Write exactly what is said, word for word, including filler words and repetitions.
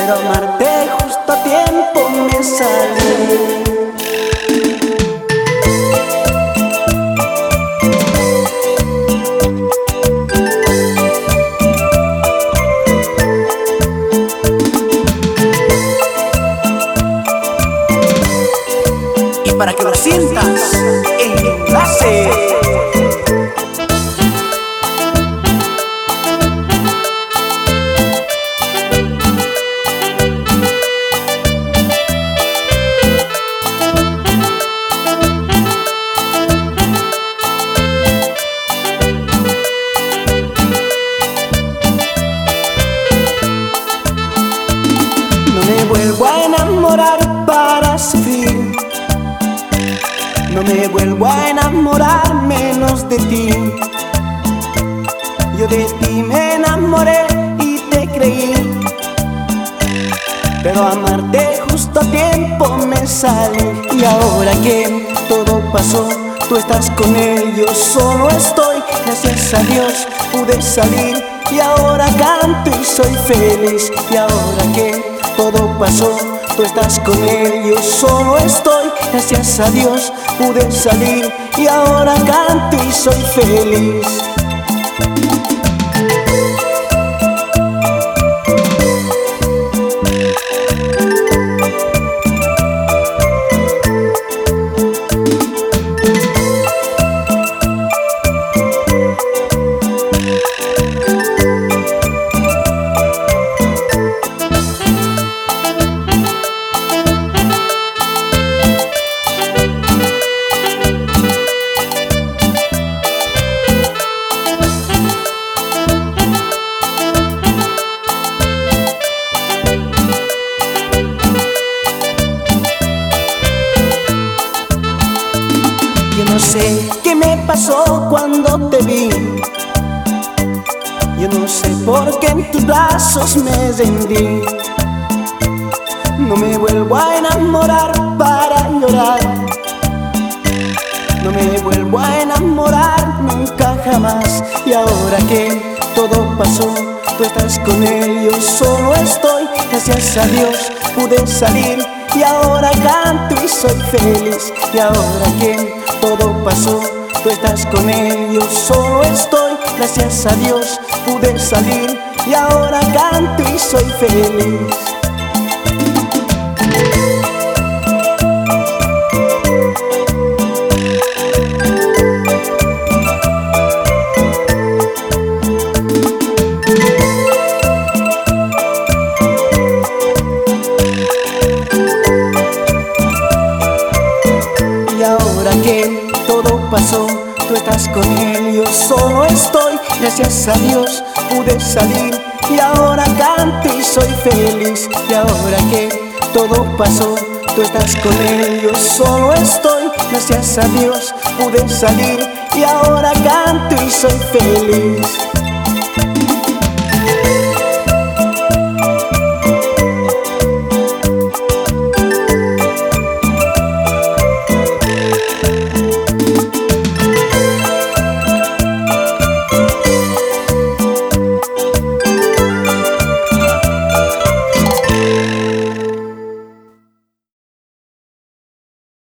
pero amarte justo a tiempo me salió. Para que lo sientas en Enlace. No me vuelvo a enamorar para sufrir. No me vuelvo a enamorar menos de ti. Yo de ti me enamoré y te creí, pero amarte justo a tiempo me salió. Y ahora que todo pasó, tú estás con él, yo solo estoy. Gracias a Dios pude salir y ahora canto y soy feliz. Y ahora que todo pasó, tú estás con él, yo solo estoy. Gracias a Dios pude salir y ahora canto y soy feliz. Yo no sé qué me pasó cuando te vi. Yo no sé por qué en tus brazos me rendí. No me vuelvo a enamorar para llorar. No me vuelvo a enamorar nunca jamás. Y ahora que todo pasó, tú estás con él, yo solo estoy. Gracias a Dios pude salir y ahora canto y soy feliz. Y ahora que todo pasó, tú estás con él, yo solo estoy. Gracias a Dios pude salir y ahora canto y soy feliz. Y ahora que todo pasó, tú estás con él, yo solo estoy. Gracias a Dios pude salir y ahora canto y soy feliz. Y ahora que todo pasó, tú estás con él, yo solo estoy. Gracias a Dios pude salir y ahora canto y soy feliz.